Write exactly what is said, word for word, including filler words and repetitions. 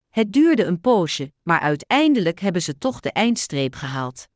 Het duurde een poosje, maar uiteindelijk hebben ze toch de eindstreep gehaald.